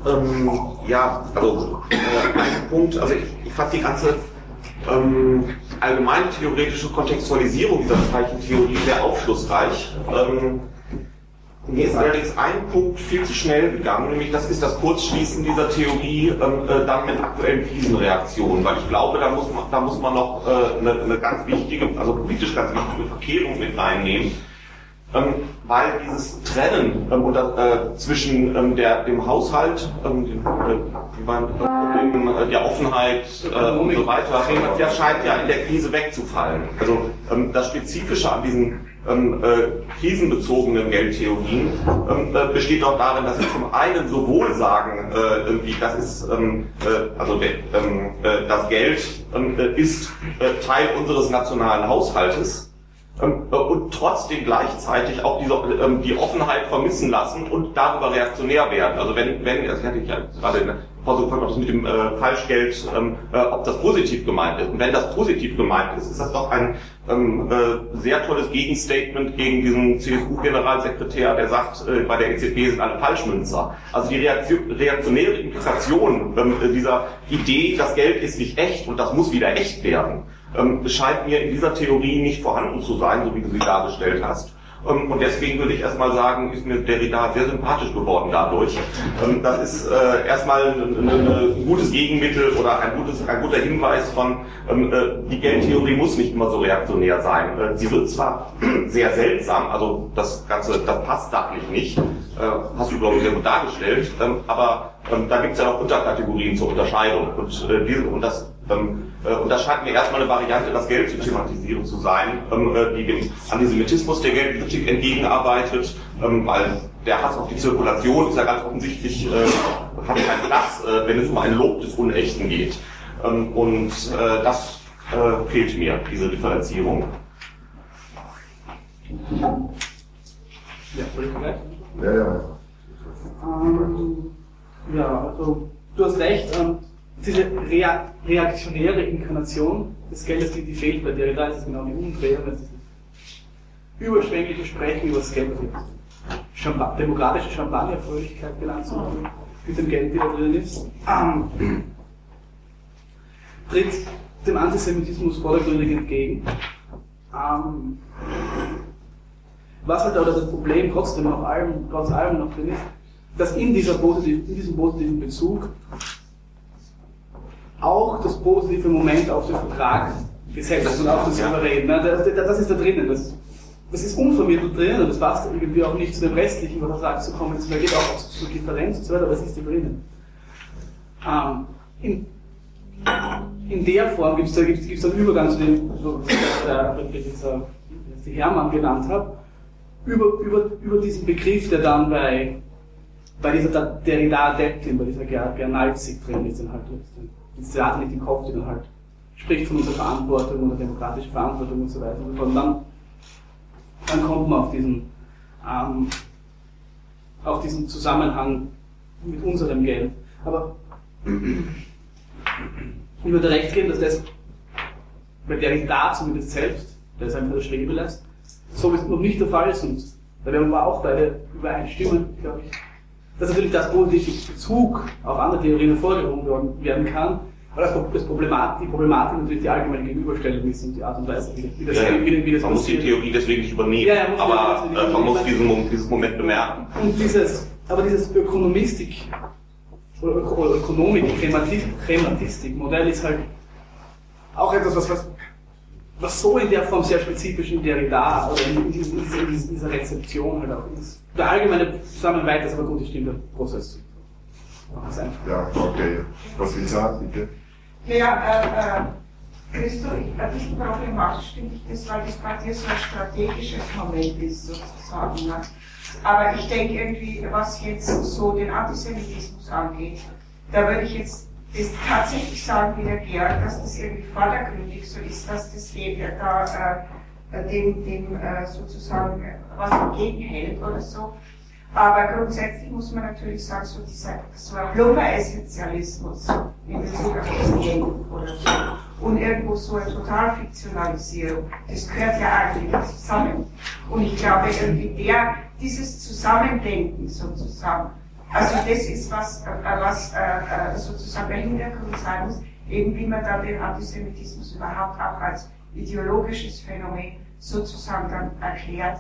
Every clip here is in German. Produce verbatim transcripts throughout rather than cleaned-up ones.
Ähm, ja, also äh, ein Punkt, also ich, ich fand die ganze ähm, allgemeine theoretische Kontextualisierung dieser Zeichentheorie sehr aufschlussreich. Ähm, Mir ist allerdings ein Punkt viel zu schnell gegangen, nämlich das ist das Kurzschließen dieser Theorie ähm, äh, dann mit aktuellen Krisenreaktionen, weil ich glaube, da muss man, da muss man noch äh, eine, eine ganz wichtige, also politisch ganz wichtige Verkehrung mit reinnehmen, ähm, weil dieses Trennen ähm, unter, äh, zwischen ähm, der, dem Haushalt, ähm, dem, äh, dem, äh, der Offenheit äh, und so weiter, das scheint ja in der Krise wegzufallen. Also ähm, das Spezifische an diesen Ähm, äh, krisenbezogenen Geldtheorien ähm, äh, besteht auch darin, dass sie zum einen sowohl sagen, äh, irgendwie, das ist, ähm, äh, also der, ähm, äh, das Geld ähm, äh, ist äh, Teil unseres nationalen Haushaltes ähm, äh, und trotzdem gleichzeitig auch diese, ähm, die Offenheit vermissen lassen und darüber reaktionär werden. Also wenn, wenn, das hatte ich ja gerade versucht, das mit dem äh, Falschgeld, ähm, äh, ob das positiv gemeint ist. Und wenn das positiv gemeint ist, ist das doch ein ähm, äh, sehr tolles Gegenstatement gegen diesen C S U-Generalsekretär, der sagt, äh, bei der E Z B sind alle Falschmünzer. Also die Reaktion, reaktionäre Implikation ähm, dieser Idee, das Geld ist nicht echt und das muss wieder echt werden, ähm, scheint mir in dieser Theorie nicht vorhanden zu sein, so wie du sie dargestellt hast. Und deswegen würde ich erstmal sagen, ist mir Derrida sehr sympathisch geworden dadurch. Das ist äh, erstmal ein, ein gutes Gegenmittel oder ein, gutes, ein guter Hinweis von, äh, die Geldtheorie muss nicht immer so reaktionär sein. Äh, sie wird zwar sehr seltsam, also das Ganze, das passt sachlich nicht, äh, hast du, glaube ich, sehr gut dargestellt, ähm, aber ähm, da gibt es ja noch Unterkategorien zur Unterscheidung. Und, äh, diese, und das Ähm, äh, und das scheint mir erstmal eine Variante, das Geld zu thematisieren zu sein, ähm, äh, die dem Antisemitismus der Geldpolitik entgegenarbeitet, ähm, weil der Hass auf die Zirkulation ist ja ganz offensichtlich, äh, hat keinen Platz, äh, wenn es um ein Lob des Unechten geht. Ähm, und äh, das äh, fehlt mir, diese Differenzierung. Ja, soll ich gleich? Ja, ja. Ähm, ja, also du hast recht, ähm, diese rea reaktionäre Inkarnation des Geldes, die, die fehlt bei Derrida, ist es genau die Umdrehung, das ist überschwängliche Sprechen über das Geld, Champa demokratische Champagnerfröhlichkeit genannt zu haben, mit dem Geld, die da drin ist, ähm, tritt dem Antisemitismus vordergründig entgegen. Ähm, was halt aber das Problem trotzdem auf allem, trotz allem noch drin ist, dass in, dieser positiv, in diesem positiven Bezug auch das positive Moment auf den Vertrag gesetzt und auf das Souverän. Das, das ist da drinnen. Das, das ist unvermittelt drinnen und das passt irgendwie auch nicht zu dem Restlichen, was er sagt, zu kommen. Da geht auch zur Differenz und so weiter, aber es ist da drinnen. Ähm, in, in der Form gibt es da gibt's, gibt's einen Übergang zu dem, so, der, dieser, die Hermann genannt habe, über, über, über diesen Begriff, der dann bei, bei dieser Derrida-Adeptin, bei dieser Gernalzig drin ist, dann halt das Theater nicht im Kopf, die dann halt spricht von unserer Verantwortung und der demokratischen Verantwortung und so weiter und so fort. Und dann, dann kommt man auf diesen, ähm, auf diesen Zusammenhang mit unserem Geld. Aber ich würde recht geben, dass das bei Derrida zumindest selbst, der es einfach schweben lässt, so ist noch nicht der Fall ist. Und da werden wir auch beide übereinstimmen, glaube ich, dass natürlich das positive Bezug auf andere Theorien hervorgehoben werden kann, aber das, das Problemat, die Problematik natürlich die allgemeine Gegenüberstellung ist und die Art und Weise, wie, wie das, ja, wie, wie, wie das man muss die Theorie deswegen nicht übernehmen, ja, ja, muss aber man, äh, man muss diesen, dieses Moment bemerken. Und dieses, aber dieses Ökonomistik oder, Öko, oder Ökonomik, Chematistik-Modell ist halt auch etwas, was, was, was so in der Form sehr spezifisch in Derrida oder in, in, diesem, in dieser Rezeption halt auch ist. Der allgemeine Zusammenhalt ist aber gut, ich stimme dem Prozess zu. Ja, okay. Was willst du sagen, bitte? Ja, äh, äh, Christoph, ein bisschen problematisch finde ich das, weil das bei dir so ein strategisches Moment ist, sozusagen. Ne? Aber ich denke irgendwie, was jetzt so den Antisemitismus angeht, da würde ich jetzt das tatsächlich sagen, wie der Georg, dass das irgendwie vordergründig so ist, dass das dem, da, äh, dem, dem äh, sozusagen was entgegenhält oder so. Aber grundsätzlich muss man natürlich sagen, so dieser so ein plumper Essentialismus in Bezug auf das Geld oder so und irgendwo so eine Totalfiktionalisierung, das gehört ja eigentlich zusammen. Und ich glaube, irgendwie der, dieses Zusammendenken sozusagen, Also das ist was, was äh, sozusagen der Hintergrund sein muss, eben wie man dann den Antisemitismus überhaupt auch als ideologisches Phänomen sozusagen dann erklärt.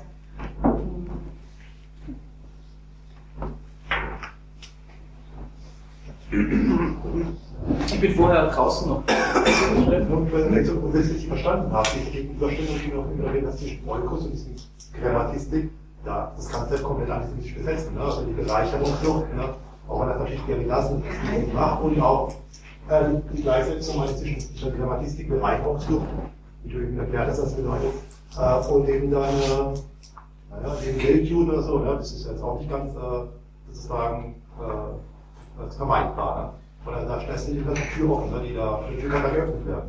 Ich bin vorher draußen noch. Wenn ich so richtig verstanden habe, die Gegenüberstellung, die noch immer erwähnt hast, zwischen Oikos und diesem Grammatistik, da das Ganze komplett antisemitisch besetzt, ne? Also die Bereicherungsflucht, ne? Auch an der verschiedenen Klassen gemacht und auch ähm, die Gleichsetzung zwischen der Grammatistik, Bereicherungsflucht, wie du eben erklärt hast, was das bedeutet, äh, und eben dann, äh, naja, den Geldjuden oder so, ne? Das ist jetzt auch nicht ganz äh, sozusagen äh, das vermeidbar. Ne? Oder da stellst du die Tür offen, ne? Die da die Tür kann da geöffnet werden.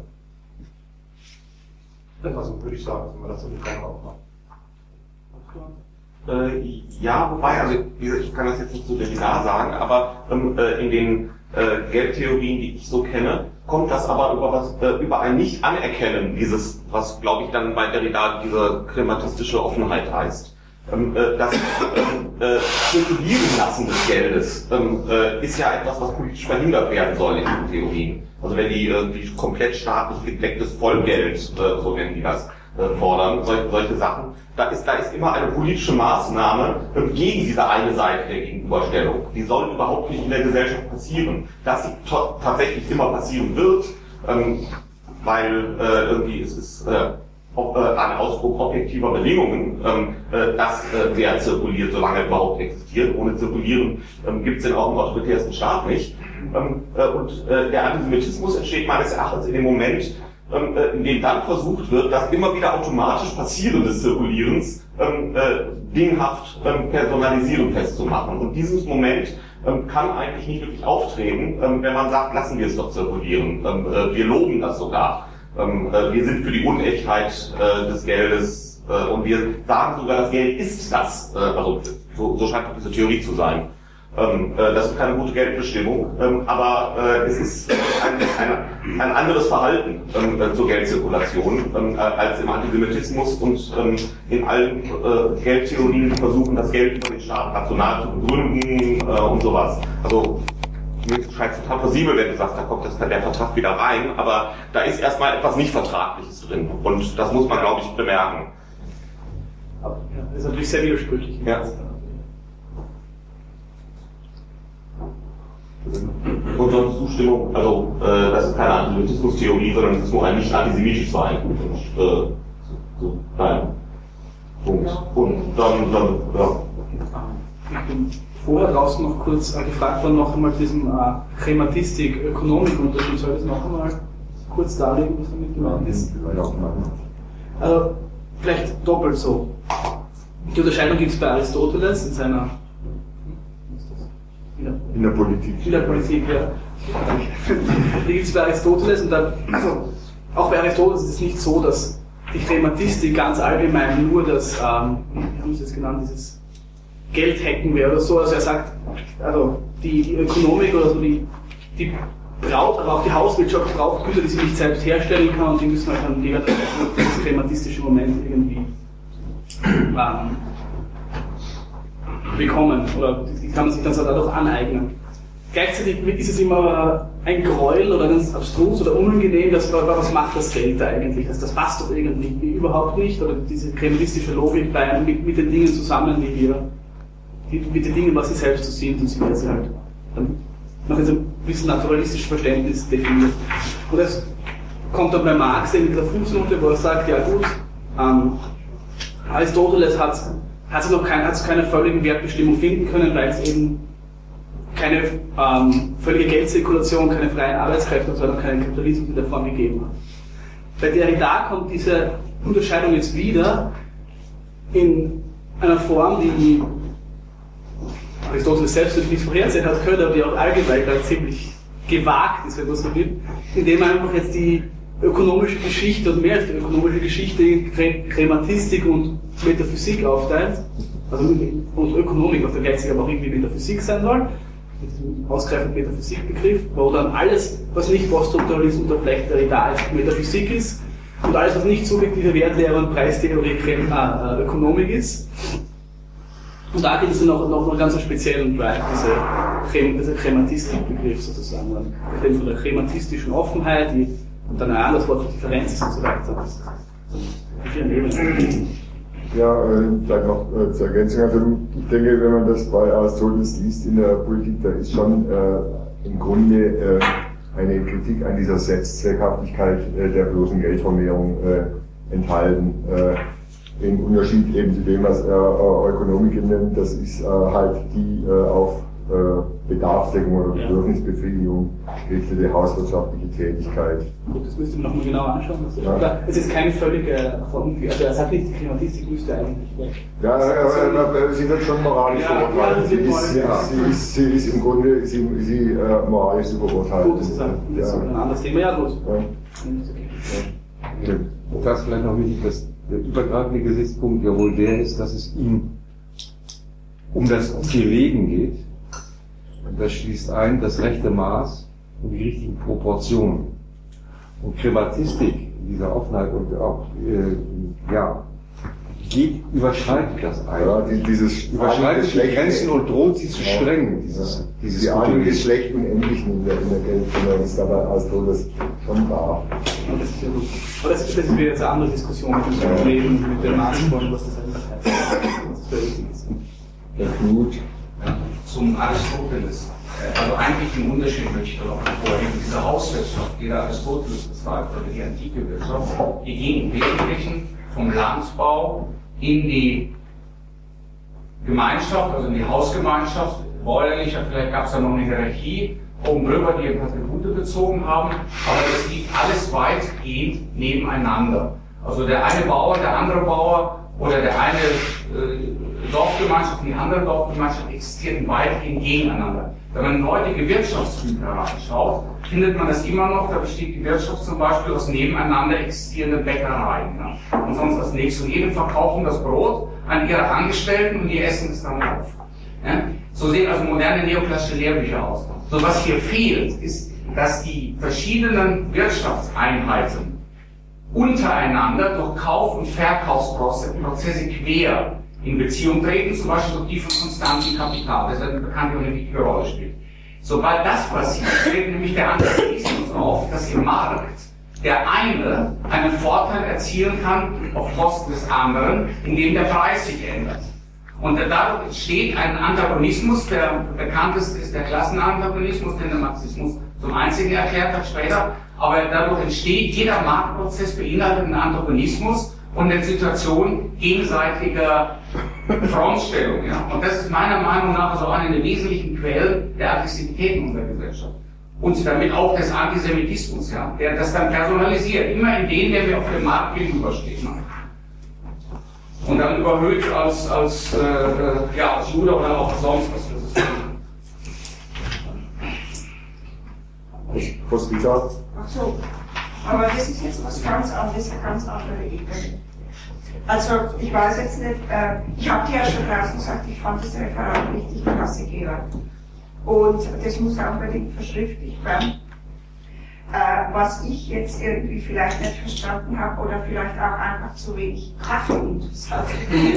Also würde ich sagen, wenn man das so mit Raum aufmacht. Äh, ja, wobei, also wie gesagt, ich kann das jetzt nicht so linear sagen, aber ähm, äh, in den äh, Geldtheorien, die ich so kenne, kommt das aber über, was, äh, über ein Nicht-Anerkennen dieses, was glaube ich dann bei Derrida diese krematistische Offenheit heißt. Ähm, äh, das äh, zirkulieren lassen des Geldes ähm, äh, ist ja etwas, was politisch verhindert werden soll in den Theorien. Also wenn die irgendwie komplett staatlich gedecktes Vollgeld, äh, so nennen die das, äh, fordern, solche, solche Sachen, da ist, da ist immer eine politische Maßnahme äh, gegen diese eine Seite der Gegenüberstellung. Die soll überhaupt nicht in der Gesellschaft passieren. Dass sie tatsächlich immer passieren wird, ähm, weil äh, irgendwie es ist äh, ob, äh, ein Ausdruck objektiver Bedingungen, ähm, äh, dass äh, wer zirkuliert, solange er überhaupt existiert. Ohne Zirkulieren ähm, gibt es den auch im autoritärsten Staat nicht. Ähm, äh, und äh, der Antisemitismus entsteht meines Erachtens in dem Moment, ähm, äh, in dem dann versucht wird, das immer wieder automatisch Passieren des Zirkulierens ähm, äh, dinghaft ähm, personalisieren festzumachen. Und dieses Moment ähm, kann eigentlich nicht wirklich auftreten, ähm, wenn man sagt, lassen wir es doch zirkulieren. Ähm, äh, wir loben das sogar. Ähm, äh, wir sind für die Unechtheit äh, des Geldes äh, und wir sagen sogar, das Geld ist das. Äh, also so, so scheint diese Theorie zu sein. Ähm, äh, das ist keine gute Geldbestimmung, ähm, aber äh, es ist ein, ein, ein anderes Verhalten ähm, äh, zur Geldzirkulation ähm, äh, als im Antisemitismus und ähm, in allen äh, Geldtheorien, die versuchen, das Geld über den Staat rational zu begründen äh, und sowas. Also mir scheint es total plausibel, wenn du sagst, da kommt das, der Vertrag wieder rein, aber da ist erstmal etwas nicht Vertragliches drin und das muss man, glaube ich, bemerken. Aber, ja, das ist natürlich sehr widersprüchlich. Ja. Und sonst Zustimmung, also äh, das ist keine Antisemitismus-Theorie, sondern es ist nur ein nicht antisemitisch sein. Und, äh, so, nein. Punkt. Und dann, dann, ja. Ich bin vorher draußen noch kurz äh, gefragt worden, noch einmal diesen äh, Grammatistik-Ökonomik-Unterschied. Soll ich das noch einmal kurz darlegen, was damit gemeint ist? Also, vielleicht doppelt so. Die Unterscheidung gibt es bei Aristoteles in seiner In der Politik. In der Politik, ja. Die gibt es bei Aristoteles und dann, also auch bei Aristoteles ist es nicht so, dass die Grammatistik ganz allgemein nur das, ähm, wie haben Sie das genannt, dieses Geldhacken wäre oder so. Also er sagt, also die, die Ökonomik oder so, die, die braucht, aber auch die Hauswirtschaft braucht Güter, die sie nicht selbst herstellen kann und die müssen halt dann die, das grammatistische Moment irgendwie ähm, bekommen oder die kann man sich dann so dadurch aneignen. Gleichzeitig ist es immer ein Gräuel oder ganz abstrus oder unangenehm, dass, was macht das Geld da eigentlich? Das, das passt doch irgendwie überhaupt nicht oder diese kremlistische Logik bei, mit, mit den Dingen zusammen, die wir, die, mit den Dingen, was sie selbst so sind und sie werden sie halt dann nach diesem bisschen naturalistischen Verständnis definiert. Und das kommt dann bei Marx in der Fußnote, wo er sagt, ja gut, ähm, Aristoteles hat hat sie noch kein, hat keine völlige Wertbestimmung finden können, weil es eben keine ähm, völlige Geldzirkulation, keine freien Arbeitskräfte und so weiter, keinen Kapitalismus in der Form gegeben hat. Bei Derrida kommt diese Unterscheidung jetzt wieder in einer Form, die Aristoteles selbst nicht vorhersehen hat können, aber die auch allgemein ziemlich gewagt ist, wenn man so will, indem man einfach jetzt die ökonomische Geschichte und mehr als die ökonomische Geschichte in Grammatistik und Metaphysik aufteilt, also und Ökonomik, was dann gleichzeitig aber auch irgendwie Metaphysik sein soll, mit diesem ausgreifenden Metaphysikbegriff, wo dann alles, was nicht Poststrukturalismus oder vielleicht Derrida als Metaphysik ist und alles, was nicht subjektive Wertlehre und Preistheorie äh, Ökonomik ist. Und da gibt es noch, noch, noch einen ganz speziellen Drive, diese, dieser Chematistik-Begriff sozusagen, den von der chematistischen Offenheit, die, und dann ein anderes Wort für Differenz ist und so weiter. Das ist ja, äh, vielleicht noch äh, zur Ergänzung. Also ich denke, wenn man das bei Aristoteles liest in der Politik, da ist schon äh, im Grunde äh, eine Kritik an dieser Selbstzweckhaftigkeit äh, der bloßen Geldvermehrung äh, enthalten. Äh, Im Unterschied eben zu dem, was er äh, Ökonomik nennt, das ist äh, halt die äh, auf äh, Bedarfsdeckung oder Bedürfnisbefriedigung gerichtete hauswirtschaftliche Tätigkeit. Gut, das müsste man nochmal genauer anschauen. Ja. Es ist keine völlige Erfahrung, also es hat nicht die Klimatistik, müsste eigentlich weg. Ja, aber sie wird schon moralisch ja, verurteilt. Ja, sie, ist, ja. sie, ist, sie ist im Grunde sie, sie, äh, moralisch zu verurteilen. Gut, das ist ein, das ist ein anderes Thema. Ja, gut. Ja. Ja. Das ist vielleicht noch wichtig, dass der übergreifende Gesichtspunkt ja wohl der ist, dass es ihm um das Gelegen geht. Und das schließt ein das rechte Maß und die richtigen Proportionen. Und Krematistik in dieser Offenheit und auch, äh, ja, geht, überschreitet das eigentlich. Ja, die, dieses überschreitet die Grenzen und droht sie zu sprengen. Dieses, ja. dieses die Ahnung des Schlechten und Endlichen in der, in der Geldvermehrung ist dabei als Todes schon da. Ja, das ist ja gut. Aber das, das ist wieder jetzt eine andere Diskussion mit dem Problem, mit der Maßform, was das eigentlich heißt. Was das für wichtig ist. Der Knut. Zum Aristoteles. Also eigentlich den Unterschied möchte ich da noch hervorheben. Diese Hauswirtschaft, die der Aristoteles beschreibt, oder die antike Wirtschaft, die ging im Wesentlichen vom Landbau in die Gemeinschaft, also in die Hausgemeinschaft, bäuerlicher, vielleicht gab es da noch eine Hierarchie, oben drüber, die ein paar Tribute bezogen haben, aber das lief alles weitgehend nebeneinander. Also der eine Bauer, der andere Bauer oder der eine äh, Dorfgemeinschaft und die andere Dorfgemeinschaft existierten weitgehend gegeneinander. Wenn man in heutige Wirtschaftsgüter reinschaut, findet man das immer noch, da besteht die Wirtschaft zum Beispiel aus nebeneinander existierenden Bäckereien. Ja, und sonst das nächste. Und jede verkaufen das Brot an ihre Angestellten und die essen es dann auf. Ja, so sehen also moderne neoklassische Lehrbücher aus. So was hier fehlt, ist, dass die verschiedenen Wirtschaftseinheiten untereinander durch Kauf- und Verkaufsprozesse quer in Beziehung treten, zum Beispiel durch die von konstantem Kapital, das eine bekannte und eine wichtige Rolle spielt. Sobald das passiert, tritt nämlich der Antagonismus auf, dass im Markt der eine einen Vorteil erzielen kann auf Kosten des anderen, indem der Preis sich ändert. Und dadurch entsteht ein Antagonismus, der bekannteste ist der Klassenantagonismus, den der Marxismus zum einzigen erklärt hat später, aber dadurch entsteht, jeder Marktprozess beinhaltet einen Antagonismus und eine Situation gegenseitiger Frontstellung. Ja? Und das ist meiner Meinung nach also eine der wesentlichen Quellen der Aggressivität in unserer Gesellschaft. Und damit auch des Antisemitismus, ja? Der das dann personalisiert, immer in den, der mir auf dem Markt gegenübersteht. Ne? Und dann überhöht als, als, äh, ja, als Jude oder auch sonst was für das ist. Ach so, aber das ist jetzt was ganz anderes, eine ganz andere Ebene. Also, ich weiß jetzt nicht, äh, ich habe dir ja schon draußen gesagt, ich fand das Referat richtig klasse, Gerald. Und das muss auch unbedingt verschriftlicht werden. Äh, was ich jetzt irgendwie vielleicht nicht verstanden habe oder vielleicht auch einfach zu wenig Kaffee-Intus hatte,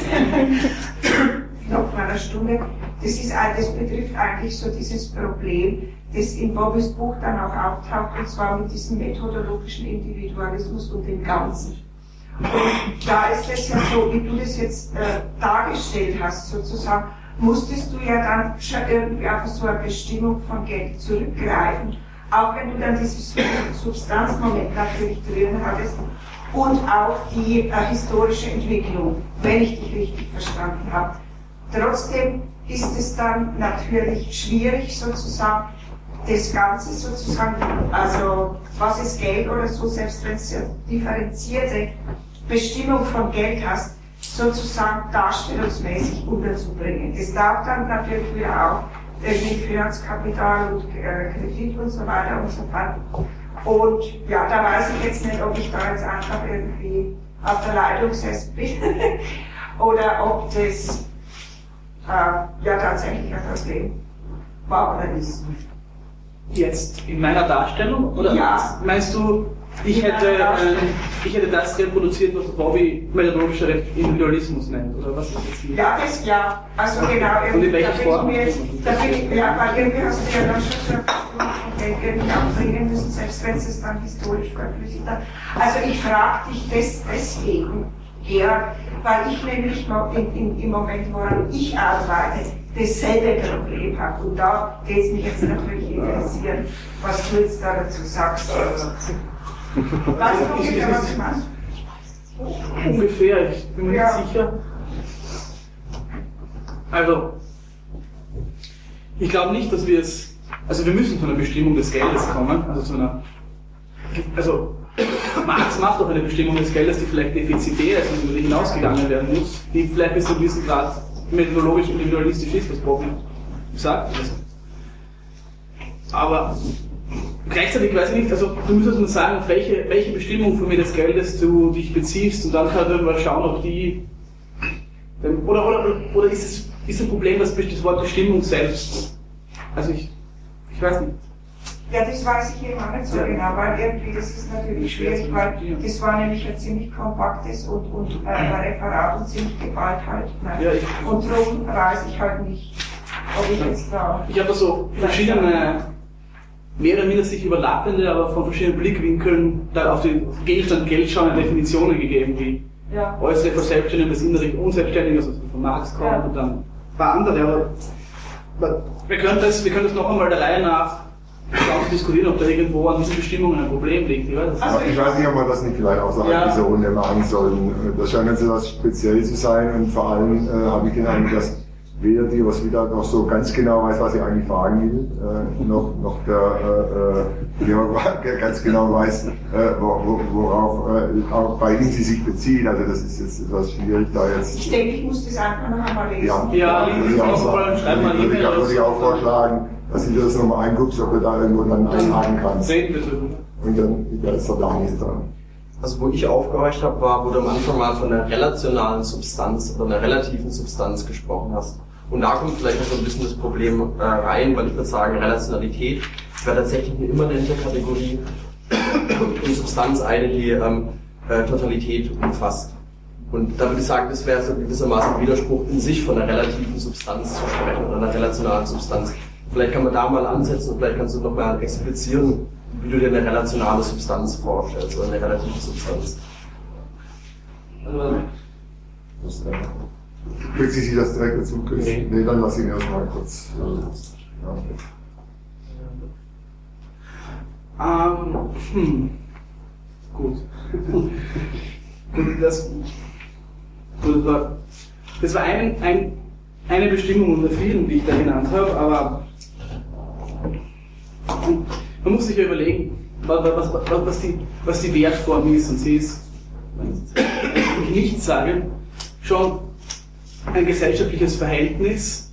noch vor einer Stunde, das, ist, das betrifft eigentlich so dieses Problem, das in Bobbys Buch dann auch auftaucht, und zwar mit diesem methodologischen Individualismus und dem Ganzen. Und da ist es ja so, wie du das jetzt äh, dargestellt hast, sozusagen, musstest du ja dann schon irgendwie auf so eine Bestimmung von Geld zurückgreifen, auch wenn du dann dieses Substanzmoment natürlich drin hattest und auch die äh, historische Entwicklung, wenn ich dich richtig verstanden habe. Trotzdem ist es dann natürlich schwierig sozusagen, das Ganze sozusagen, also was ist Geld oder so, selbst wenn es eine differenzierte Bestimmung von Geld hast, sozusagen darstellungsmäßig unterzubringen. Das darf dann natürlich wieder auch mit Finanzkapital und äh, Kredit und so weiter und so fort. Und ja, da weiß ich jetzt nicht, ob ich da jetzt einfach irgendwie auf der Leitung gesessen bin oder ob das äh, ja tatsächlich ein Problem war oder ist. Jetzt in meiner Darstellung? Oder ja. Meinst du, Ich hätte, äh, ich hätte das reproduziert, was Bobby methodologischer Individualismus nennt, oder was ist das hier? Ja, das ja. Also genau, Und in da welcher bin ich Form? mir jetzt, da bin ich, ja, weil irgendwie hast du ja dann schon so ein irgendwie abbringen müssen, selbst wenn es dann historisch verflüssigt hat. Also ich frage dich das deswegen eher, weil ich nämlich noch in, in, im Moment, woran ich arbeite, dasselbe Problem habe. Und da geht es mich jetzt natürlich interessieren, was du jetzt da dazu sagst. Weißt du ungefähr, was ich meine? Ungefähr, ich bin mir Ja. nicht sicher. Also, ich glaube nicht, dass wir es, also wir müssen zu einer Bestimmung des Geldes kommen, also zu einer, also Marx macht auch eine Bestimmung des Geldes, die vielleicht defizitär ist und über die hinausgegangen werden muss, die vielleicht bis zu einem gewissen Grad methodologisch und individualistisch ist, was Bob sagt. Also. Aber gleichzeitig weiß ich nicht, also du müsstest mir sagen, auf welche, welche Bestimmung von mir des Geldes du dich beziehst und dann kann man mal schauen, ob die, oder, oder, oder ist es ist ein Problem, dass das Wort Bestimmung selbst, also ich, ich weiß nicht. Ja, das weiß ich eben auch nicht so Ja. genau, weil irgendwie das ist natürlich schwierig, weil das war nämlich ein ziemlich kompaktes und, und äh, ein Referat und ziemlich geballt halt. Ne? Ja, ich- und darum weiß ich halt nicht, ob ich jetzt da... Ich habe da so verschiedene, mehr oder minder sich überlappende, aber von verschiedenen Blickwinkeln da auf den Gegenstand Geld schauende Definitionen gegeben, wie Ja. äußere Verselbstständigung, das innere Unselbstständige, also von Marx kommt Ja. und dann ein paar andere, aber, aber wir können das, wir können das noch einmal der Reihe nach schauen, diskutieren, ob da irgendwo an diesen Bestimmungen ein Problem liegt. Ich weiß es Also nicht. Ich weiß nicht, ob wir das nicht vielleicht außerhalb Ja. dieser Runde machen sollten. Das scheint jetzt etwas speziell zu sein und vor allem äh, habe ich den Eindruck, dass weder die, was wieder noch so ganz genau weiß, was ich eigentlich fragen will, äh, noch, noch der äh, Georg ganz genau weiß, äh, wo, wo, worauf äh, auch bei ihm sie sich bezieht. Also das ist jetzt etwas schwierig, da jetzt. Ich denke, ich muss das einfach noch einmal lesen. Ja, Ja, würde lesen ich Sie auch noch mal, sagen. schreiben mal eine Würde ich, E-Mail würde ich auch oder so. vorschlagen, dass du dir das nochmal einguckst, ob du da irgendwo dann einhaken kannst. Reden wir drüber. Und dann ja, ist der Daniel dran. Also wo ich aufgehorcht habe, war, wo du am Anfang mal von einer relationalen Substanz oder einer relativen Substanz gesprochen hast. Und da kommt vielleicht noch so ein bisschen das Problem äh, rein, weil ich würde sagen, Relationalität wäre tatsächlich eine immanente Kategorie und Substanz eine, die ähm, äh, Totalität umfasst. Und da würde ich sagen, das wäre so gewissermaßen ein Widerspruch in sich von einer relativen Substanz zu sprechen oder einer relationalen Substanz. Vielleicht kann man da mal ansetzen und vielleicht kannst du nochmal explizieren, wie du dir eine relationale Substanz vorstellst oder eine relative Substanz. Also, Das, äh, Kriegt sie sich das direkt dazu? Nee. nee, dann lass ihn erstmal kurz. Äh, ja. Ähm, hm. Gut. Gut, das, gut, das war, das war ein, ein, eine Bestimmung unter vielen, die ich da genannt habe, aber man muss sich ja überlegen, was, was, was, was, die, was die Wertform ist, und sie ist, wenn ich nichts sage, schon ein gesellschaftliches Verhältnis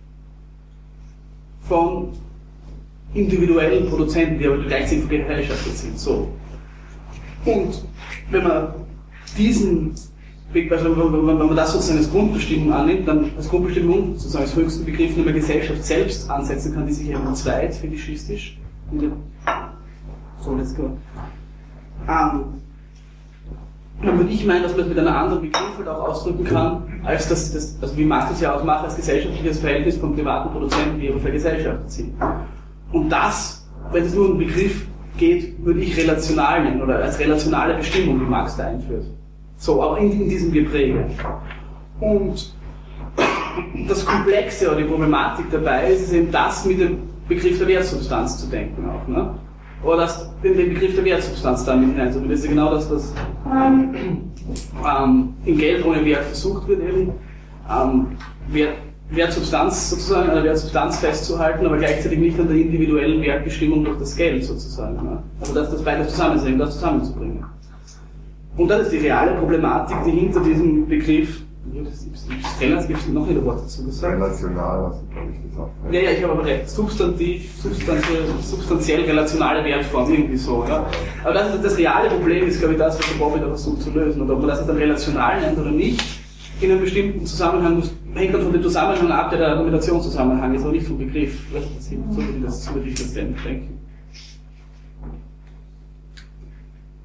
von individuellen Produzenten, die aber gleichzeitig vergesellschaftet sind. So. Und wenn man diesen, also wenn man das sozusagen als Grundbestimmung annimmt, dann als Grundbestimmung sozusagen als höchsten Begriff nur mehr Gesellschaft selbst ansetzen kann, die sich eben zweit fetischistisch. So, let's go. Ähm, dann würde ich meinen, dass man das mit einem anderen Begriff halt auch ausdrücken kann, als dass das, also wie Marx das ja ausmacht, als gesellschaftliches Verhältnis von privaten Produzenten, die aber vergesellschaftet sind. Und das, wenn es nur um einen Begriff geht, würde ich relational nennen, oder als relationale Bestimmung, die Marx da einführt. So, aber in, in diesem Gepräge. Und das Komplexe oder die Problematik dabei ist, ist eben das mit dem Begriff der Wertsubstanz zu denken auch, ne? Oder das, den, den Begriff der Wertsubstanz damit hineinzunehmen. Das ist ja genau das, was ähm, in Geld ohne Wert versucht wird, eben ähm, Wert, Wertsubstanz sozusagen, an der Wertsubstanz festzuhalten, aber gleichzeitig nicht an der individuellen Wertbestimmung durch das Geld sozusagen. Ne? Also das, das beides zusammenzubringen, das zusammenzubringen. Und das ist die reale Problematik, die hinter diesem Begriff, ich kenne es, gibt es noch ein Wort dazu gesagt. Relational, hast du, glaube ich, gesagt. Ja, ja, ich habe aber recht. Substantiv, substanziell, substanziell relationale Wertform, irgendwie so. Ja? Aber das, ist, das reale Problem ist, glaube ich, das, was der Bob wieder versucht zu lösen. Und ob man das jetzt dann relational nennt oder nicht, in einem bestimmten Zusammenhang, muss, hängt dann von dem Zusammenhang ab, der der Argumentationszusammenhang ist, aber nicht vom Begriff. So würde ich das, so würde ich das denken.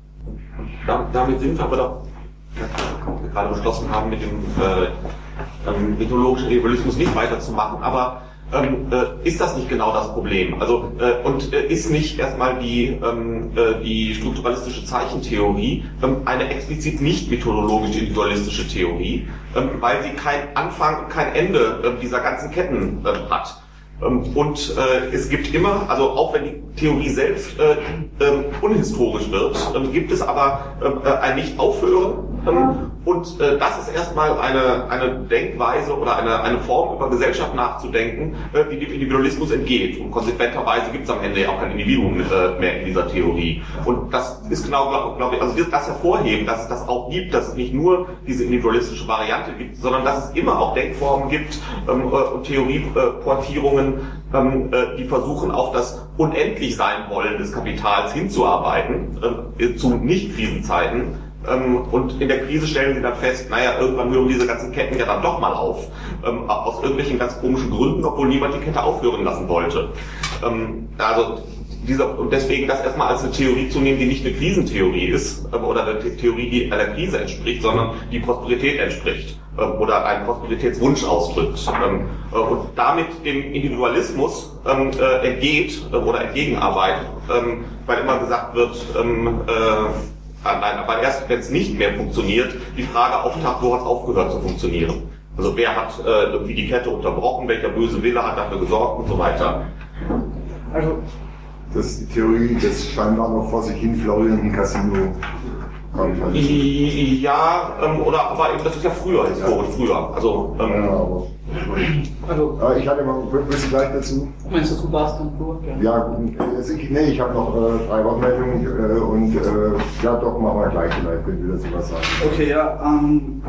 Da, damit sind wir aber doch, was wir gerade beschlossen haben, mit dem äh, ähm, methodologischen Individualismus nicht weiterzumachen, aber ähm, äh, ist das nicht genau das Problem? Also äh, und äh, ist nicht erstmal die ähm, äh, die strukturalistische Zeichentheorie ähm, eine explizit nicht methodologische individualistische Theorie, ähm, weil sie keinen Anfang und kein Ende äh, dieser ganzen Ketten äh, hat? Ähm, und äh, es gibt immer, also auch wenn die Theorie selbst äh, äh, unhistorisch wird, äh, gibt es aber äh, ein Nicht-Aufhören. Ähm, und äh, das ist erstmal eine, eine Denkweise oder eine, eine Form, über Gesellschaft nachzudenken, äh, die dem Individualismus entgeht. Und konsequenterweise gibt es am Ende ja auch kein Individuum äh, mehr in dieser Theorie. Und das ist genau, glaube glaub ich, also das hervorheben, dass es das auch gibt, dass es nicht nur diese individualistische Variante gibt, sondern dass es immer auch Denkformen gibt ähm, und Theorieportierungen, ähm, äh, die versuchen, auf das Unendlichsein wollen des Kapitals hinzuarbeiten, äh, zu Nicht-Krisenzeiten. Ähm, und in der Krise stellen sie dann fest, naja, irgendwann hören diese ganzen Ketten ja dann doch mal auf. Ähm, aus irgendwelchen ganz komischen Gründen, obwohl niemand die Kette aufhören lassen wollte. Ähm, also dieser, und deswegen das erstmal als eine Theorie zu nehmen, die nicht eine Krisentheorie ist, ähm, oder eine The- Theorie, die einer Krise entspricht, sondern die Prosperität entspricht. Ähm, oder einen Prosperitätswunsch ausdrückt. Ähm, äh, und damit dem Individualismus ähm, äh, entgeht äh, oder entgegenarbeitet, ähm, weil immer gesagt wird, ähm, äh, Nein, aber erst wenn es nicht mehr funktioniert, die Frage auftaucht, wo hat es aufgehört zu funktionieren. Also wer hat äh, irgendwie die Kette unterbrochen, welcher böse Wille hat dafür gesorgt und so weiter. Also das ist die Theorie des scheinbar noch vor sich hin florierenden Casino. Ja, ähm, oder aber eben, das ist ja früher, historisch früher. Also, ähm, ja, aber Also, ja, ich hatte mal, willst du gleich dazu? wenn es dazu passt, dann durch. Ja. Ja, also ich, nee, ich habe noch äh, drei Wortmeldungen äh, und äh, ja doch, machen wir gleich vielleicht, wenn wir dazu was sagen. Okay, ja, ähm,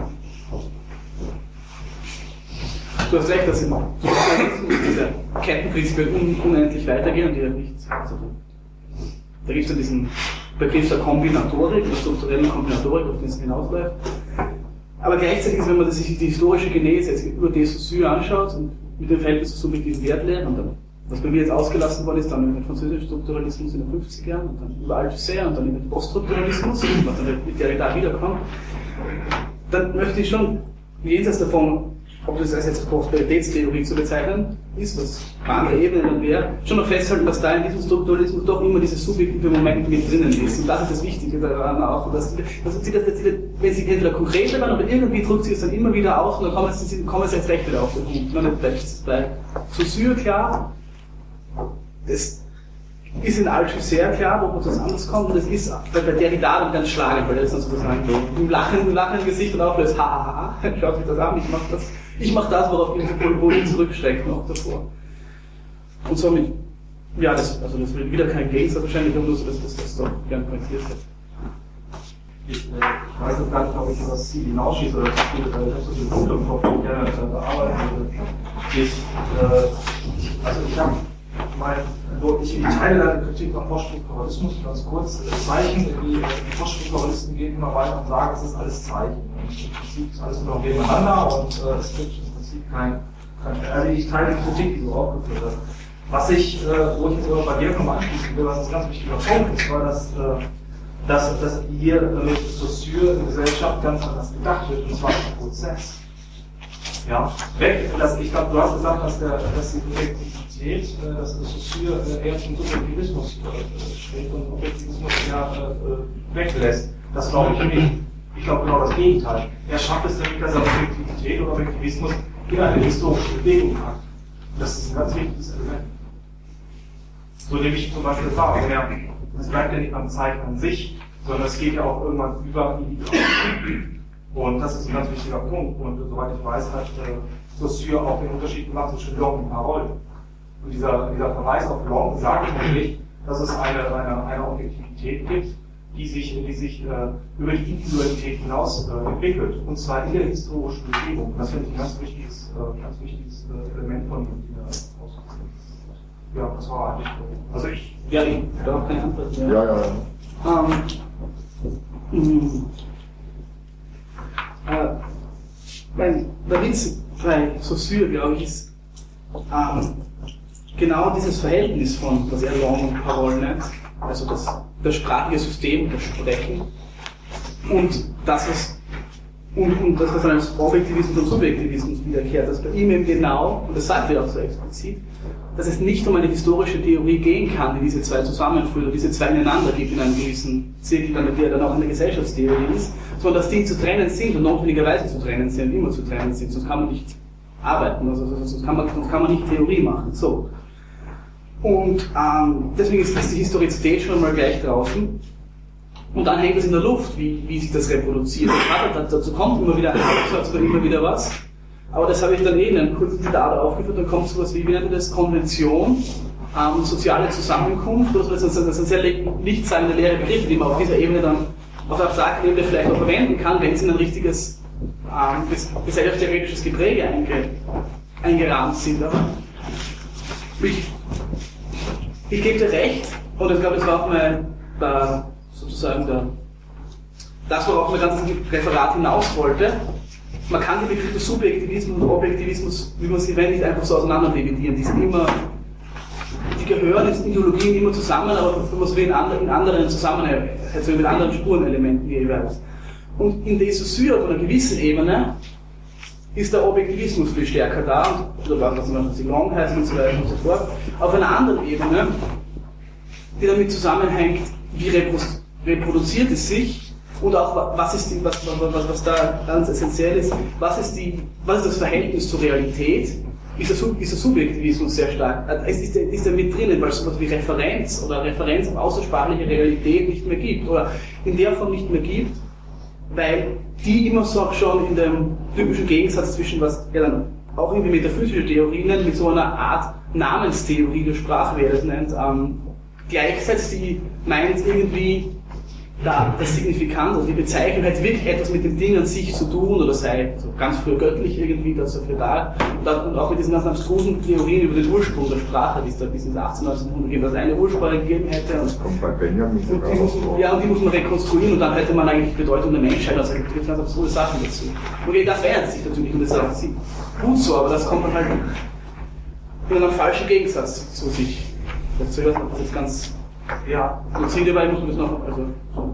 du hast recht, dass immer diese Ketten prinzipiell un unendlich weitergehen und die halt nichts. Also, da gibt es ja diesen Begriff der Kombinatorik, der strukturellen Kombinatorik, auf den es hinausläuft. Aber gleichzeitig ist, wenn man sich die historische Genese jetzt über de Saussure anschaut und mit dem Verhältnis zur subjektiven Wertlehre und dann, was bei mir jetzt ausgelassen worden ist, dann mit dem französischen Strukturalismus in den fünfziger Jahren und dann über Althusser und dann mit dem Poststrukturalismus, was dann mit der da wiederkommt, dann möchte ich schon, jenseits davon, ob das als jetzt Prosperitätstheorie zu bezeichnen ist, was auf andere Ebene dann wäre, schon noch festhalten, dass da in diesem Strukturalismus doch immer dieses subjektive Moment mit drinnen ist. Und das ist das Wichtige daran auch, dass, dass sie, dass sie, wenn sie entweder konkreter werden, aber irgendwie drückt sie es dann immer wieder aus und dann kommen sie, kommen sie jetzt recht wieder auf den Punkt. Und dann bleibt es bei Saussure klar, das ist in Althusser klar, wo etwas anderes kommt, und das ist bei der die Daten ganz schlagen, weil er ist dann sozusagen im lachenden, lachenden Gesicht und auflöst, ha, ha, ha, schaut sich das an, ich mach das, ich mach das, worauf ihn, wo ihn zurückschreckt noch davor. Und somit, ja, das, also das will wieder kein Gegensatz wahrscheinlich, aber nur so, dass das, das doch gern kommentiert wird. Ich, äh, ich weiß jetzt gar nicht, ob ich das Ziel hinausschieße oder zu viel, äh, ich habe so viele Punkte im Kopf, die ich gerne äh, bearbeiten würde. Ich, äh, ich, also ich habe mein, ich, ich teile deine Kritik am Poststrukturalismus ganz kurz. Äh, Zeichen, die, die Poststrukturalisten gehen immer weiter und sagen, es ist alles Zeichen. Und im Prinzip ist alles nur nebeneinander und äh, es gibt im Prinzip kein, kein, also ich teile die Kritik, die du aufgeführt hast. Was ich, äh, wo ich jetzt aber bei dir nochmal anschließen will, was ein ganz wichtiger Punkt ist, war, dass äh, Dass, dass hier mit Saussure in Gesellschaft ganz anders gedacht wird, und zwar im Prozess. Ja, weg, dass, ich glaube, du hast gesagt, dass, der, dass die Objektivität, äh, dass Saussure äh, eher zum Subjektivismus äh, steht und Objektivismus ja äh, weglässt. Das glaube ich nicht. Ich glaube genau das Gegenteil. Er schafft es nämlich, dass er Objektivität oder Objektivismus in eine historische Bewegung hat. Das ist ein ganz wichtiges Element. So nehme ich zum Beispiel wahr, es bleibt ja nicht beim Zeichen an sich, sondern es geht ja auch irgendwann über in die Kraft. Und das ist ein ganz wichtiger Punkt. Und soweit ich weiß, hat äh, Saussure auch den Unterschied gemacht zwischen Long und Parole. Und dieser, dieser Verweis auf Long sagt nämlich, dass es eine, eine, eine Objektivität gibt, die sich, die sich äh, über die Individualität hinaus äh, entwickelt. Und zwar in der historischen Bewegung. Das finde ich ein ganz wichtiges, äh, ganz wichtiges äh, Element von dieser Ausdruck. Ja, das war eigentlich so. Also ich. Ja, ich darf keine Antwort mehr. Ja, ja. Ähm, äh, mein, der Witz bei Saussure, glaube ich, ist ähm, genau dieses Verhältnis von, was er Long und Parole nennt, also das, das sprachliche System, das Sprechen, Und das, was, und, und das, was dann als Objektivismus und Subjektivismus wiederkehrt, dass bei ihm eben genau, und das sagt er auch so explizit, dass es nicht um eine historische Theorie gehen kann, die diese zwei zusammenführt und diese zwei ineinander gibt in einem gewissen Zirkel, der dann auch eine Gesellschaftstheorie ist, sondern dass die zu trennen sind und notwendigerweise zu trennen sind, immer zu trennen sind, sonst kann man nicht arbeiten, also sonst kann man, sonst kann man nicht Theorie machen. So. Und ähm, deswegen ist, ist die Historizität schon mal gleich draußen. Und dann hängt es in der Luft, wie, wie sich das reproduziert. Und dazu kommt immer wieder ein Absatz oder immer wieder was. Aber das habe ich dann eh in einem kurzen Zitat aufgeführt, dann kommt sowas wie, wie nennt man das, Konvention, ähm, soziale Zusammenkunft, das sind, das sind sehr nichtssagende leere Begriffe, die man auf dieser Ebene dann, auf der abstrakten Ebene vielleicht auch verwenden kann, wenn sie in ein richtiges ähm, gesellschaftstheoretisches Gepräge einge, eingerahmt sind. Aber ich, ich gebe dir recht, und ich glaube, das war auch mein, äh, sozusagen der, das, worauf mein ganzes Referat hinaus wollte. Man kann die Begriffe Subjektivismus und Objektivismus, wie man sie nennt, nicht einfach so auseinander dividieren. Die sind immer, die gehören in Ideologien immer zusammen, aber wenn man so wie in anderen, in anderen Zusammenhängen, also mit anderen Spurenelementen jeweils. Und in der Saussure auf einer gewissen Ebene ist der Objektivismus viel stärker da, oder was zum Beispiel Long heißt und so weiter und so fort. Auf einer anderen Ebene, die damit zusammenhängt, wie reproduziert es sich, und auch, was ist die, was, was, was da ganz essentiell ist, was ist, die, was ist das Verhältnis zur Realität? Ist der, ist der Subjektivismus sehr stark? Ist, ist, der, ist der mit drinnen, weil es sowas wie Referenz oder Referenz auf außersprachliche Realität nicht mehr gibt oder in der Form nicht mehr gibt, weil die immer so schon in dem typischen Gegensatz zwischen was ja dann auch irgendwie metaphysische Theorien nennt, mit so einer Art Namenstheorie der Sprache, wie er das nennt, ähm, gleichsetzt, die meint irgendwie, da das Signifikant, also die Bezeichnung hat wirklich etwas mit dem Ding an sich zu tun oder sei also ganz früh göttlich irgendwie dafür da und auch mit diesen ganzen abstrusen Theorien über den Ursprung der Sprache, die es da bis ins achtzehnhundert, neunzehnhundert gegeben, dass es eine Ursprache gegeben hätte. Und das kommt bei Benjamin sogar muss, vor. Ja, und die muss man rekonstruieren und dann hätte man eigentlich die Bedeutung der Menschheit, also es gibt ganz absurde Sachen dazu. Okay, das verändert sich natürlich und das ist auch gut so, aber das kommt dann halt in einem falschen Gegensatz zu sich. Das ist jetzt ganz ja, und dabei muss man das noch, also, so.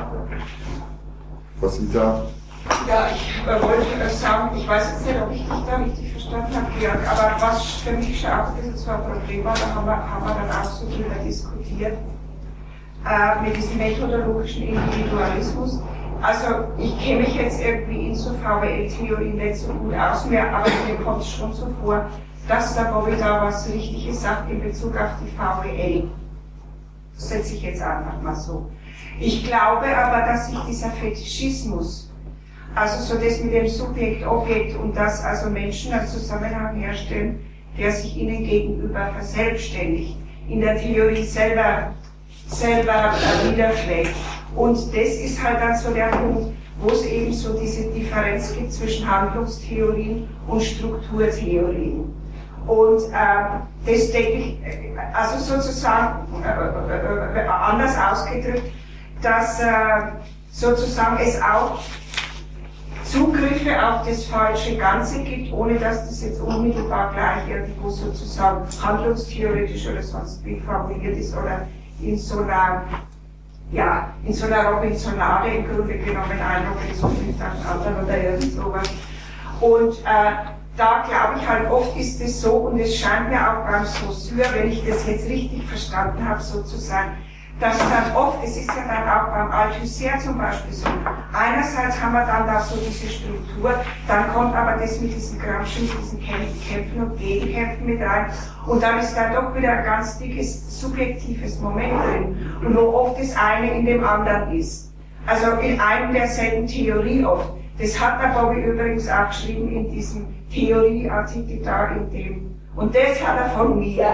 Was ist da? Ja, ich äh, wollte sagen, ich weiß jetzt nicht, ob ich dich da richtig verstanden habe, Georg, aber was für mich schon auch ein bisschen so ein Problem war, da haben wir, haben wir dann auch so drüber diskutiert, äh, mit diesem methodologischen Individualismus. Also, ich kenne mich jetzt irgendwie in so V W L-Theorie nicht so gut aus mehr, aber mir kommt es schon so vor, dass der Bobby da was Richtiges sagt in Bezug auf die V W L. Das setze ich jetzt einfach mal so. Ich glaube aber, dass sich dieser Fetischismus, also so das mit dem Subjekt, Objekt und dass also Menschen einen Zusammenhang herstellen, der sich ihnen gegenüber verselbstständigt, in der Theorie selber, selber niederschlägt. Und das ist halt dann so der Punkt, wo es eben so diese Differenz gibt zwischen Handlungstheorien und Strukturtheorien. Und äh, das denke ich, also sozusagen äh, äh, anders ausgedrückt, dass äh, sozusagen es auch Zugriffe auf das falsche Ganze gibt, ohne dass das jetzt unmittelbar gleich irgendwo sozusagen handlungstheoretisch oder sonst wie formuliert ist oder in so einer, ja, in so einer Robinsonade im Grunde genommen ein Robinson mit einem anderen oder irgend sowas. Und äh, da glaube ich halt, oft ist es so, und es scheint mir auch beim Saussure, wenn ich das jetzt richtig verstanden habe, sozusagen, dass dann oft, es ist ja dann auch beim Althusser zum Beispiel so, einerseits haben wir dann da so diese Struktur, dann kommt aber das mit diesen Gramsci, mit diesen Kämpfen und Gegenkämpfen mit rein, und dann ist da doch wieder ein ganz dickes, subjektives Moment drin, und wo oft das eine in dem anderen ist. Also in einem derselben Theorie oft. Das hat der Bobby übrigens auch geschrieben in diesem Theorieartikel da, in dem, und das hat er von mir.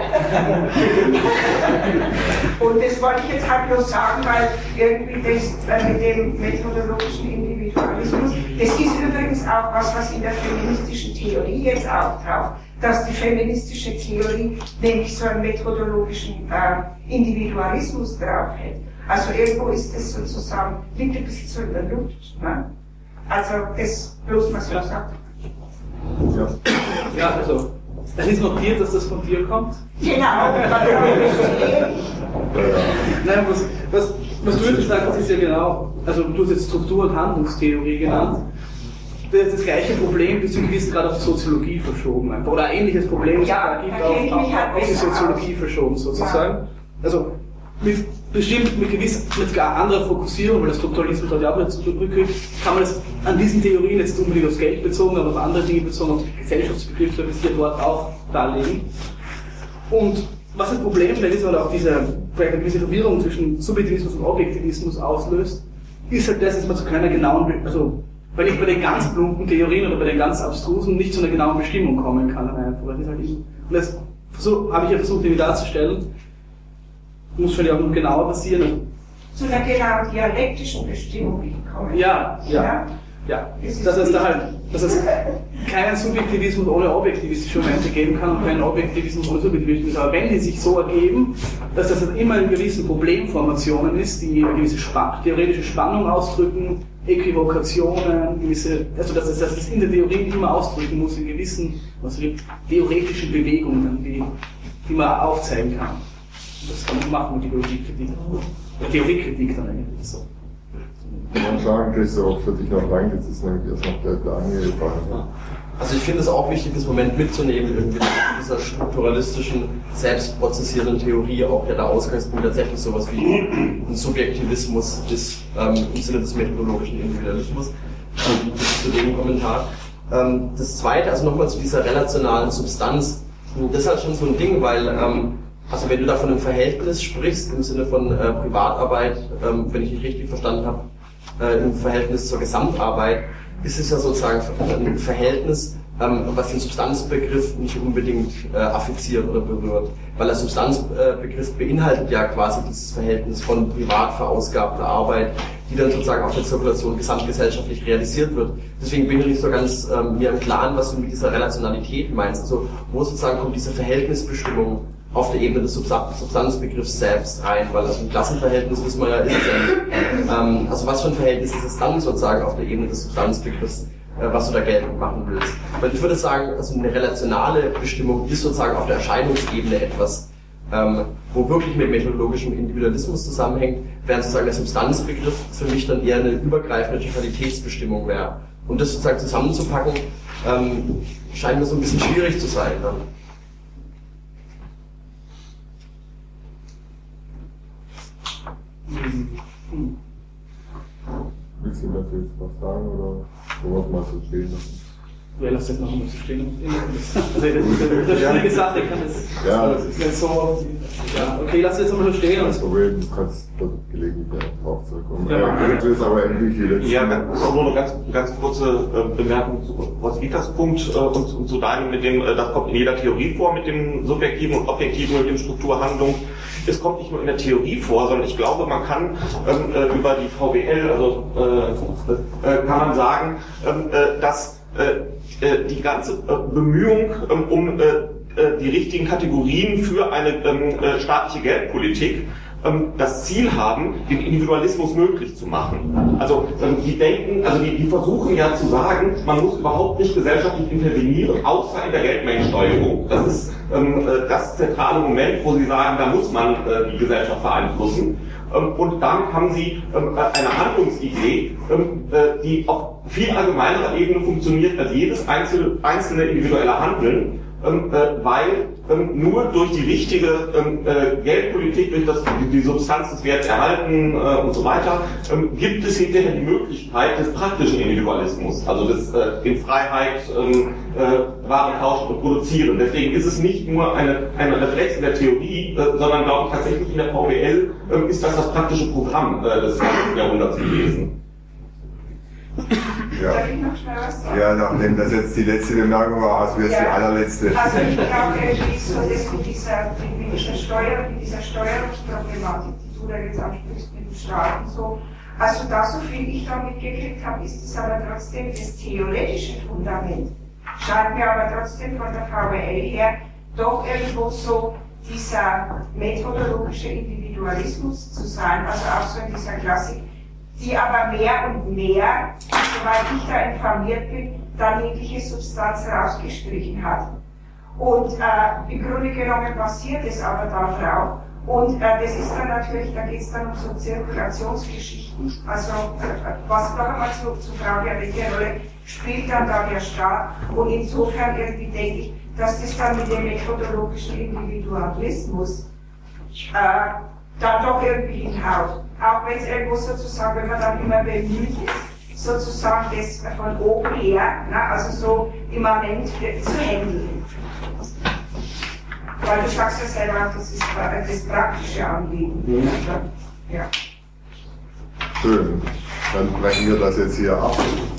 Und das wollte ich jetzt halt bloß sagen, weil irgendwie das äh, mit dem methodologischen Individualismus, das ist übrigens auch was, was in der feministischen Theorie jetzt auftaucht, dass die feministische Theorie nämlich so einen methodologischen äh, Individualismus drauf hat. Also irgendwo ist das sozusagen, liegt ein bisschen so in der Luft. Ne? Also das bloß mal so gesagt. Ja. Ja, also, es ist notiert, dass das von dir kommt. Genau, dann habe ich Nein, was, was, was du jetzt gesagt hast, ist ja genau, also du hast jetzt Struktur- und Handlungstheorie genannt. Das ist das gleiche Problem bis zu einem gewissen Grad auf die Soziologie verschoben einfach. Oder ein ähnliches Problem, das Ja, es da gibt, da kenne ich auf, mich halt auf, auf die besser Soziologie aus. verschoben sozusagen. Ja. Also mit bestimmt mit gewiss mit gar anderer Fokussierung, weil der Strukturalismus dort ja auch wieder zurückkriegt, kann man das an diesen Theorien jetzt unbedingt aufs Geld bezogen, aber auf andere Dinge bezogen, auf die Gesellschaftsbegriffe, so wie es hier dort auch darlegen. Und was das Problem vielleicht ist, oder auch diese, vielleicht eine gewisse Verwirrung zwischen Subjektivismus und Objektivismus auslöst, ist halt das, dass man zu keiner genauen, also wenn ich bei den ganz plumpen Theorien oder bei den ganz abstrusen nicht zu einer genauen Bestimmung kommen kann. Einfach. Das ist halt eben, und das versuch, habe ich ja versucht, irgendwie darzustellen. Muss schon ja auch noch genauer passieren. Zu einer genau dialektischen Bestimmung kommen. Ja, ja. Ja? Ja, dass es da halt, dass es keinen Subjektivismus ohne objektivistische Momente geben kann und keinen Objektivismus ohne Subjektivismus. Aber wenn die sich so ergeben, dass das halt immer in gewissen Problemformationen ist, die eine gewisse Spa theoretische Spannung ausdrücken, Äquivokationen, gewisse, also dass es, dass es in der Theorie immer ausdrücken muss, in gewissen, also die theoretischen Bewegungen, die, die man aufzeigen kann. Das kann man machen mit Ideologiekritik. Oder Theoriekritik dann eigentlich so. Man sagen, Christoph, für dich noch lang, jetzt ist nämlich erst noch der Daniel dran. Also ich finde es auch wichtig, das Moment mitzunehmen, irgendwie dieser strukturalistischen, selbstprozessierenden Theorie auch ja der Ausgangspunkt tatsächlich sowas wie ein Subjektivismus ist, ähm, im Sinne des methodologischen Individualismus. Ähm, das zu dem Kommentar. Ähm, das Zweite, also nochmal zu dieser relationalen Substanz, das ist halt schon so ein Ding, weil ähm, also wenn du da von einem Verhältnis sprichst, im Sinne von äh, Privatarbeit, ähm, wenn ich dich richtig verstanden habe, äh, im Verhältnis zur Gesamtarbeit, ist es ja sozusagen ein Verhältnis, ähm, was den Substanzbegriff nicht unbedingt äh, affiziert oder berührt. Weil der Substanzbegriff beinhaltet ja quasi dieses Verhältnis von privat verausgabter Arbeit, die dann sozusagen auf der Zirkulation gesamtgesellschaftlich realisiert wird. Deswegen bin ich nicht so ganz ähm, mir im Klaren, was du mit dieser Relationalität meinst. Also wo sozusagen kommt diese Verhältnisbestimmung auf der Ebene des Substanzbegriffs selbst rein, weil also ein Klassenverhältnis wissen wir ja ist ja ähm, also was für ein Verhältnis ist es dann sozusagen auf der Ebene des Substanzbegriffs, äh, was du da geltend machen willst. Weil ich würde sagen, also eine relationale Bestimmung ist sozusagen auf der Erscheinungsebene etwas, ähm, wo wirklich mit methodologischem Individualismus zusammenhängt, während sozusagen der Substanzbegriff für mich dann eher eine übergreifende Totalitätsbestimmung wäre. Und das sozusagen zusammenzupacken, ähm, scheint mir so ein bisschen schwierig zu sein dann. Willst du dazu jetzt was sagen oder wollen wir mal so stehen lassen? Ja, lass das noch mal so stehen. Also, das ist eine schwierige Sache, kann das. Ja, das ist nicht so. Ja, okay, lass das jetzt mal so stehen. Das Problem, du kannst dort gelegentlich drauf zurückkommen. Ja, Ja, das ist aber endlich die letzte. Ja, ganz, nur eine ganz, ganz kurze äh, Bemerkung zu Roswittas Punkt äh, und, und zu deinem mit dem, äh, das kommt in jeder Theorie vor, mit dem subjektiven und objektiven und dem Strukturhandlung. Es kommt nicht nur in der Theorie vor, sondern ich glaube, man kann ähm, äh, über die V W L, also äh, äh, kann man sagen, ähm, äh, dass äh, äh, die ganze äh, Bemühung ähm, um äh, äh, die richtigen Kategorien für eine ähm, äh, staatliche Geldpolitik ähm, das Ziel haben, den Individualismus möglich zu machen. Also ähm, die denken, also die, die versuchen ja zu sagen, man muss überhaupt nicht gesellschaftlich intervenieren, außer in der Geldmengensteuerung. Das ist ähm, äh, das zentrale Moment, wo sie sagen, da muss man äh, die Gesellschaft beeinflussen. Ähm, und damit haben sie ähm, eine Handlungsidee, ähm, äh, die auf viel allgemeinerer Ebene funktioniert als jedes einzelne, einzelne individuelle Handeln. Ähm, äh, weil ähm, nur durch die richtige ähm, äh, Geldpolitik, durch das, die, die Substanz des Werts erhalten äh, und so weiter, ähm, gibt es hinterher die Möglichkeit des praktischen Individualismus, also des äh, in Freiheit ähm, äh, Waren tauschen und produzieren. Deswegen ist es nicht nur eine, ein Reflex in der Theorie, äh, sondern glaube ich tatsächlich in der V W L äh, ist das das praktische Programm äh, des zwanzigsten Jahrhunderts gewesen. Ja. Darf ich noch schnell was sagen? Ja, nachdem das jetzt die letzte Bemerkung war, hast du jetzt Ja. die allerletzte. Also ich glaube, irgendwie so das mit dieser, mit dieser Steuer, mit dieser Steuerungsproblematik, die du da jetzt ansprichst mit dem Staat und so. Also das, so viel ich da mitgekriegt habe, ist es aber trotzdem das theoretische Fundament. Scheint mir aber trotzdem von der V W L her doch irgendwo so dieser methodologische Individualismus zu sein, also auch so in dieser Klassik, die aber mehr und mehr, soweit ich da informiert bin, dann jegliche Substanz rausgestrichen hat. Und äh, im Grunde genommen basiert es aber darauf. Und äh, das ist dann natürlich, da geht es dann um so Zirkulationsgeschichten. Also äh, was noch einmal zu, zu Frage, welche Rolle spielt dann da der Staat? Und insofern irgendwie denke ich, dass das dann mit dem methodologischen Individualismus äh, dann doch irgendwie hinhaut. Auch wenn es irgendwo sozusagen, wenn man dann immer bemüht ist, sozusagen das von oben her, na, also so immanent äh, zu handeln. Weil du sagst ja selber, das ist das praktische Anliegen. Mhm. Ja. Schön. Dann brechen wir das jetzt hier ab.